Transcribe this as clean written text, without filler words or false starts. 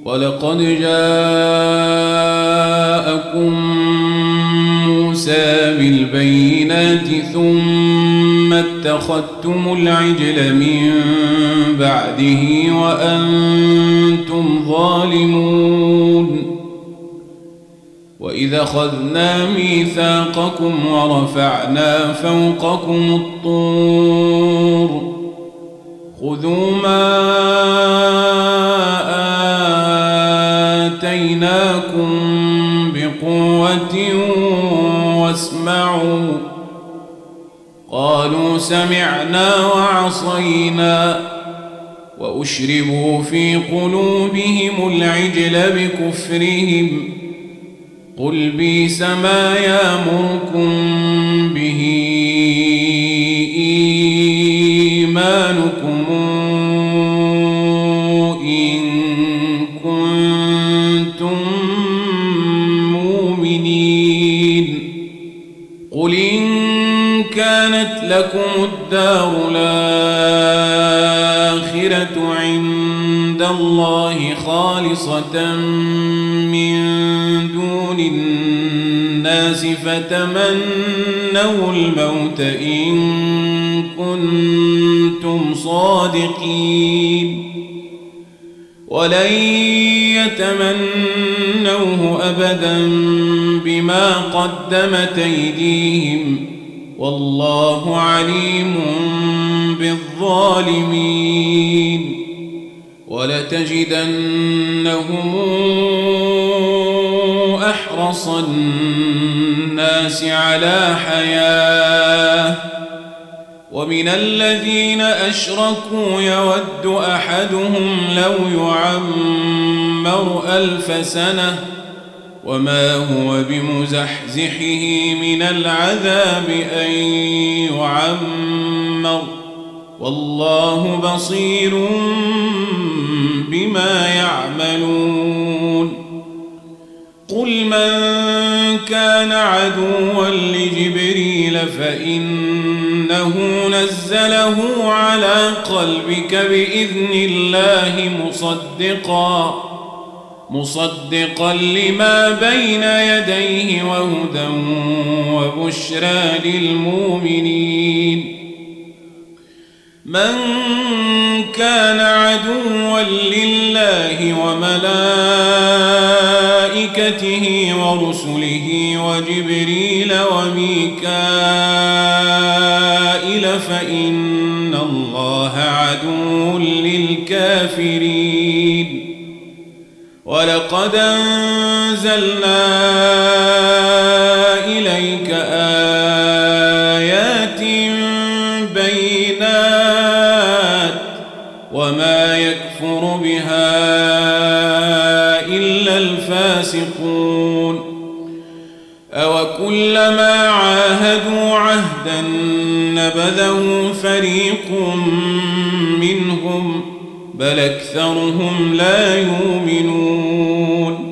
ولقد جاءكم موسى بالبينات ثم اتخذتم العجل من بعده وأنتم ظالمون وإذا أخذنا ميثاقكم ورفعنا فوقكم الطور خذوا ما آتيناكم بقوة واسمعوا قالوا سمعنا وعصينا وأشربوا في قلوبهم العجل بكفرهم قل بئس ما يأمركم به إيمانكم إن كنتم مؤمنين قل إن كانت لكم الدار الآخرة عند الله خالصة من دون الناس فتمنوا الموت إن كنتم صادقين ولن يتمنوه أبدا بما قدمت أيديهم والله عليم بالظالمين ولتجدنهم أحرص الناس على حياة ومن الذين أشركوا يود أحدهم لو يعمر 1000 سنة وما هو بمزحزحه من العذاب أن يعمر والله بصير بما يعملون قل من كان عدوا لجبريل فإنه نزله على قلبك بإذن الله مصدقا لما بين يديه وهدى وبشرى للمؤمنين من كان عدوا لله وملائكته ورسله وجبريل وميكائيل فإن الله عدو للكافرين ولقد أنزلنا إليك آيات بينات وما يكفر بها إلا الفاسقون أوكلما عاهدوا عهدا نبذه فريق منهم بل أكثرهم لا يؤمنون